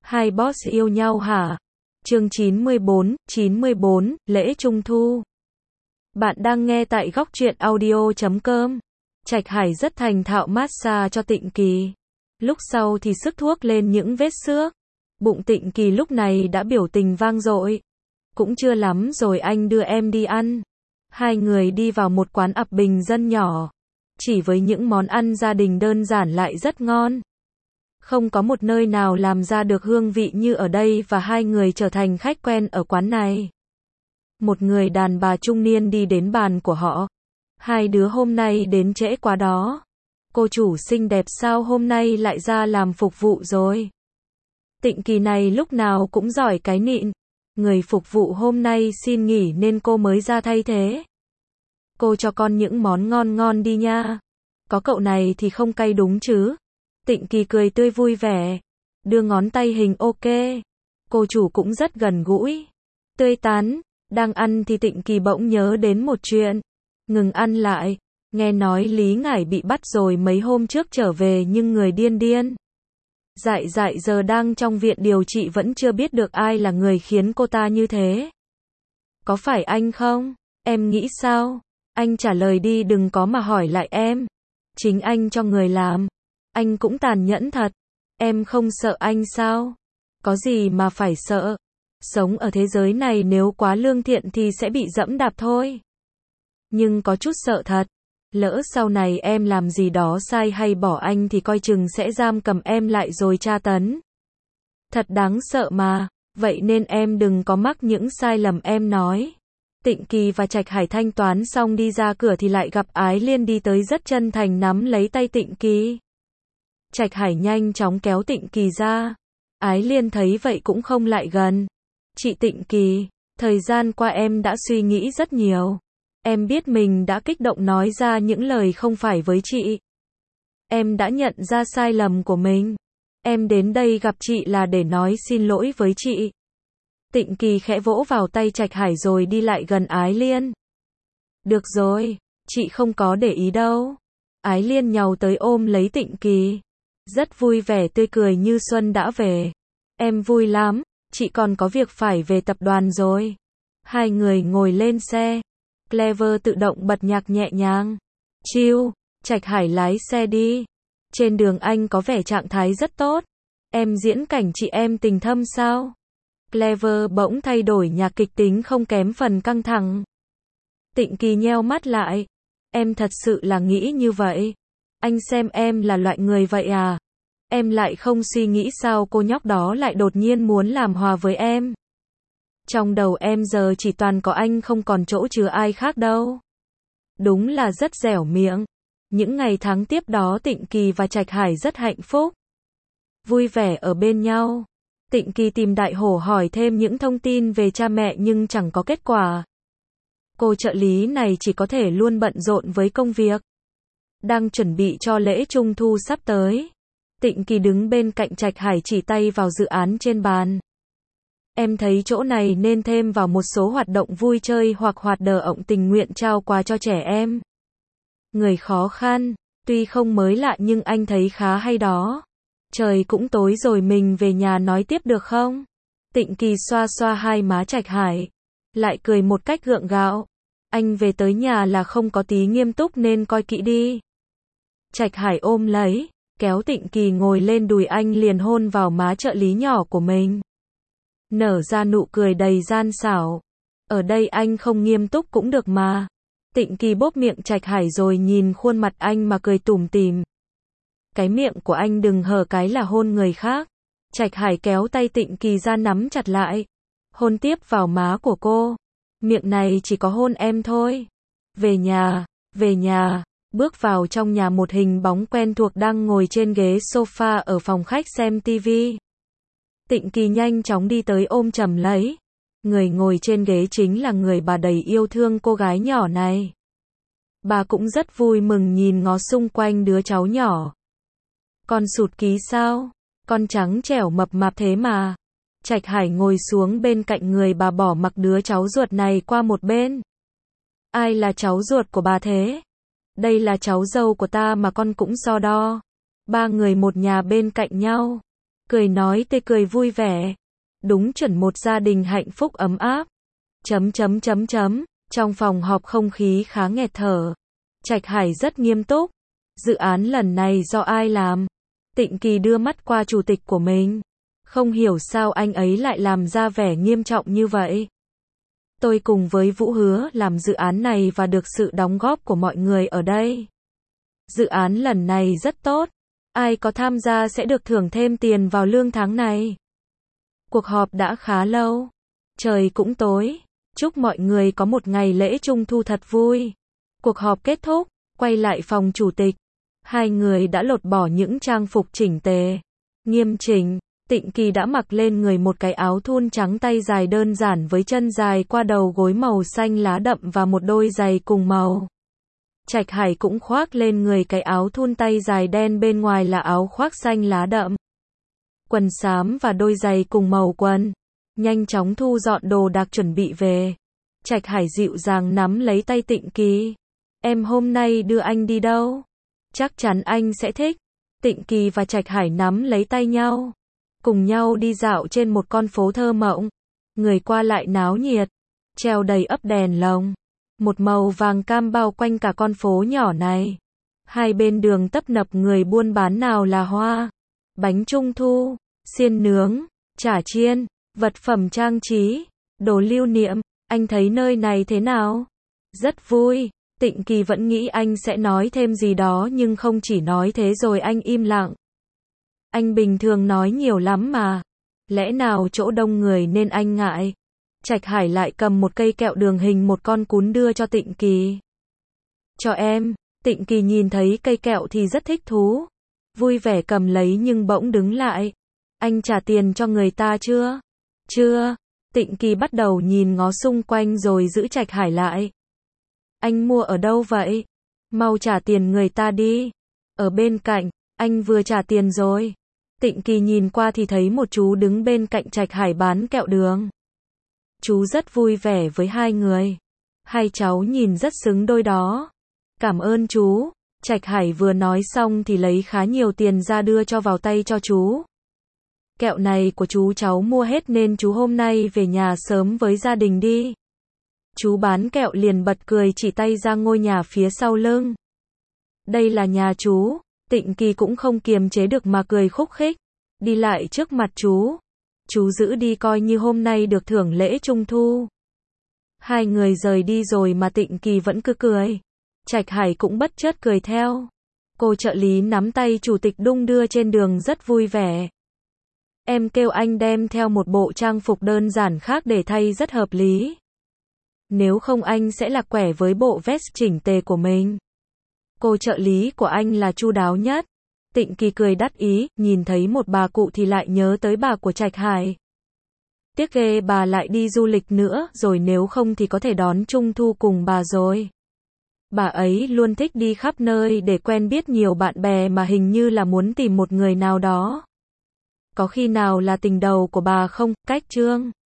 Hai boss yêu nhau hả? Chương 94, lễ Trung thu. Bạn đang nghe tại góc truyện audio.com. Trạch Hải rất thành thạo massage cho Tịnh Kỳ. Lúc sau thì sức thuốc lên những vết xước. Bụng Tịnh Kỳ lúc này đã biểu tình vang dội. Cũng chưa lắm rồi anh đưa em đi ăn. Hai người đi vào một quán ập bình dân nhỏ. Chỉ với những món ăn gia đình đơn giản lại rất ngon. Không có một nơi nào làm ra được hương vị như ở đây và hai người trở thành khách quen ở quán này. Một người đàn bà trung niên đi đến bàn của họ. Hai đứa hôm nay đến trễ quá đó. Cô chủ xinh đẹp sao hôm nay lại ra làm phục vụ rồi? Tịnh Kỳ này lúc nào cũng giỏi cái nịnh. Người phục vụ hôm nay xin nghỉ nên cô mới ra thay thế. Cô cho con những món ngon ngon đi nha. Có cậu này thì không cay đúng chứ? Tịnh Kỳ cười tươi vui vẻ, đưa ngón tay hình ok. Cô chủ cũng rất gần gũi, tươi tắn. Đang ăn thì Tịnh Kỳ bỗng nhớ đến một chuyện. Ngừng ăn lại, nghe nói Lý Ngải bị bắt rồi mấy hôm trước trở về nhưng người điên điên. Dại dại giờ đang trong viện điều trị vẫn chưa biết được ai là người khiến cô ta như thế. Có phải anh không? Em nghĩ sao? Anh trả lời đi đừng có mà hỏi lại em. Chính anh cho người làm. Anh cũng tàn nhẫn thật. Em không sợ anh sao? Có gì mà phải sợ? Sống ở thế giới này nếu quá lương thiện thì sẽ bị dẫm đạp thôi. Nhưng có chút sợ thật. Lỡ sau này em làm gì đó sai hay bỏ anh thì coi chừng sẽ giam cầm em lại rồi tra tấn. Thật đáng sợ mà. Vậy nên em đừng có mắc những sai lầm em nói. Tịnh Kỳ và Trạch Hải thanh toán xong đi ra cửa thì lại gặp Ái Liên đi tới rất chân thành nắm lấy tay Tịnh Kỳ. Trạch Hải nhanh chóng kéo Tịnh Kỳ ra. Ái Liên thấy vậy cũng không lại gần. Chị Tịnh Kỳ, thời gian qua em đã suy nghĩ rất nhiều. Em biết mình đã kích động nói ra những lời không phải với chị. Em đã nhận ra sai lầm của mình. Em đến đây gặp chị là để nói xin lỗi với chị. Tịnh Kỳ khẽ vỗ vào tay Trạch Hải rồi đi lại gần Ái Liên. Được rồi, chị không có để ý đâu. Ái Liên nhào tới ôm lấy Tịnh Kỳ. Rất vui vẻ tươi cười như xuân đã về. Em vui lắm, chị còn có việc phải về tập đoàn rồi. Hai người ngồi lên xe. Clever tự động bật nhạc nhẹ nhàng. Chill, Trạch Hải lái xe đi. Trên đường anh có vẻ trạng thái rất tốt. Em diễn cảnh chị em tình thâm sao? Clever bỗng thay đổi nhạc kịch tính không kém phần căng thẳng. Tịnh Kỳ nheo mắt lại. Em thật sự là nghĩ như vậy. Anh xem em là loại người vậy à? Em lại không suy nghĩ sao cô nhóc đó lại đột nhiên muốn làm hòa với em. Trong đầu em giờ chỉ toàn có anh không còn chỗ chứa ai khác đâu. Đúng là rất dẻo miệng. Những ngày tháng tiếp đó Tịnh Kỳ và Trạch Hải rất hạnh phúc. Vui vẻ ở bên nhau. Tịnh Kỳ tìm Đại Hổ hỏi thêm những thông tin về cha mẹ nhưng chẳng có kết quả. Cô trợ lý này chỉ có thể luôn bận rộn với công việc. Đang chuẩn bị cho lễ Trung thu sắp tới. Tịnh Kỳ đứng bên cạnh Trạch Hải chỉ tay vào dự án trên bàn. Em thấy chỗ này nên thêm vào một số hoạt động vui chơi hoặc hoạt động tình nguyện trao quà cho trẻ em. Người khó khăn, tuy không mới lạ nhưng anh thấy khá hay đó. Trời cũng tối rồi mình về nhà nói tiếp được không? Tịnh Kỳ xoa xoa hai má Trạch Hải. Lại cười một cách gượng gạo. Anh về tới nhà là không có tí nghiêm túc nên coi kỹ đi. Trạch Hải ôm lấy, kéo Tịnh Kỳ ngồi lên đùi anh liền hôn vào má trợ lý nhỏ của mình. Nở ra nụ cười đầy gian xảo. Ở đây anh không nghiêm túc cũng được mà. Tịnh Kỳ bóp miệng Trạch Hải rồi nhìn khuôn mặt anh mà cười tủm tỉm. Cái miệng của anh đừng hở cái là hôn người khác. Trạch Hải kéo tay Tịnh Kỳ ra nắm chặt lại. Hôn tiếp vào má của cô. Miệng này chỉ có hôn em thôi. Về nhà. Bước vào trong nhà một hình bóng quen thuộc đang ngồi trên ghế sofa ở phòng khách xem tivi. Tịnh Kỳ nhanh chóng đi tới ôm chầm lấy. Người ngồi trên ghế chính là người bà đầy yêu thương cô gái nhỏ này. Bà cũng rất vui mừng nhìn ngó xung quanh đứa cháu nhỏ. Con sụt ký sao? Con trắng trẻo mập mạp thế mà. Trạch Hải ngồi xuống bên cạnh người bà bỏ mặc đứa cháu ruột này qua một bên. Ai là cháu ruột của bà thế? Đây là cháu dâu của ta mà con cũng so đo. Ba người một nhà bên cạnh nhau. cười nói tê cười vui vẻ. Đúng chuẩn một gia đình hạnh phúc ấm áp. Trong phòng họp không khí khá nghẹt thở. Trạch Hải rất nghiêm túc. Dự án lần này do ai làm? Tịnh Kỳ đưa mắt qua chủ tịch của mình. Không hiểu sao anh ấy lại làm ra vẻ nghiêm trọng như vậy. Tôi cùng với Vũ hứa làm dự án này và được sự đóng góp của mọi người ở đây. Dự án lần này rất tốt. Ai có tham gia sẽ được thưởng thêm tiền vào lương tháng này. Cuộc họp đã khá lâu. Trời cũng tối. Chúc mọi người có một ngày lễ Trung thu thật vui. Cuộc họp kết thúc, quay lại phòng chủ tịch. Hai người đã lột bỏ những trang phục chỉnh tề, nghiêm chỉnh. Tịnh Kỳ đã mặc lên người một cái áo thun trắng tay dài đơn giản với chân dài qua đầu gối màu xanh lá đậm và một đôi giày cùng màu. Trạch Hải cũng khoác lên người cái áo thun tay dài đen bên ngoài là áo khoác xanh lá đậm. Quần xám và đôi giày cùng màu quần. Nhanh chóng thu dọn đồ đạc chuẩn bị về. Trạch Hải dịu dàng nắm lấy tay Tịnh Kỳ. Em hôm nay đưa anh đi đâu? Chắc chắn anh sẽ thích. Tịnh Kỳ và Trạch Hải nắm lấy tay nhau. Cùng nhau đi dạo trên một con phố thơ mộng. Người qua lại náo nhiệt. Treo đầy ắp đèn lồng. Một màu vàng cam bao quanh cả con phố nhỏ này. Hai bên đường tấp nập người buôn bán, nào là hoa, bánh trung thu, xiên nướng, chả chiên, vật phẩm trang trí, đồ lưu niệm. Anh thấy nơi này thế nào? Rất vui. Tịnh Kỳ vẫn nghĩ anh sẽ nói thêm gì đó nhưng không chỉ nói thế rồi anh im lặng. Anh bình thường nói nhiều lắm mà. Lẽ nào chỗ đông người nên anh ngại? Trạch Hải lại cầm một cây kẹo đường hình một con cún đưa cho Tịnh Kỳ. Cho em. Tịnh Kỳ nhìn thấy cây kẹo thì rất thích thú. Vui vẻ cầm lấy nhưng bỗng đứng lại. Anh trả tiền cho người ta chưa? Chưa. Tịnh Kỳ bắt đầu nhìn ngó xung quanh rồi giữ Trạch Hải lại. Anh mua ở đâu vậy? Mau trả tiền người ta đi. Ở bên cạnh, anh vừa trả tiền rồi. Tịnh Kỳ nhìn qua thì thấy một chú đứng bên cạnh Trạch Hải bán kẹo đường. Chú rất vui vẻ với hai người. Hai cháu nhìn rất xứng đôi đó. Cảm ơn chú. Trạch Hải vừa nói xong thì lấy khá nhiều tiền ra đưa cho vào tay cho chú. Kẹo này của chú cháu mua hết nên chú hôm nay về nhà sớm với gia đình đi. Chú bán kẹo liền bật cười chỉ tay ra ngôi nhà phía sau lưng. Đây là nhà chú. Tịnh Kỳ cũng không kiềm chế được mà cười khúc khích. Đi lại trước mặt chú. Chú giữ đi coi như hôm nay được thưởng lễ Trung thu. Hai người rời đi rồi mà Tịnh Kỳ vẫn cứ cười. Trạch Hải cũng bất chợt cười theo. Cô trợ lý nắm tay chủ tịch đung đưa trên đường rất vui vẻ. Em kêu anh đem theo một bộ trang phục đơn giản khác để thay rất hợp lý. Nếu không anh sẽ lạc quẻ với bộ vest chỉnh tề của mình. Cô trợ lý của anh là chu đáo nhất. Tịnh Kỳ cười đắc ý, nhìn thấy một bà cụ thì lại nhớ tới bà của Trạch Hải. Tiếc ghê bà lại đi du lịch nữa, rồi nếu không thì có thể đón Trung thu cùng bà rồi. Bà ấy luôn thích đi khắp nơi để quen biết nhiều bạn bè mà hình như là muốn tìm một người nào đó. Có khi nào là tình đầu của bà không? Cách chương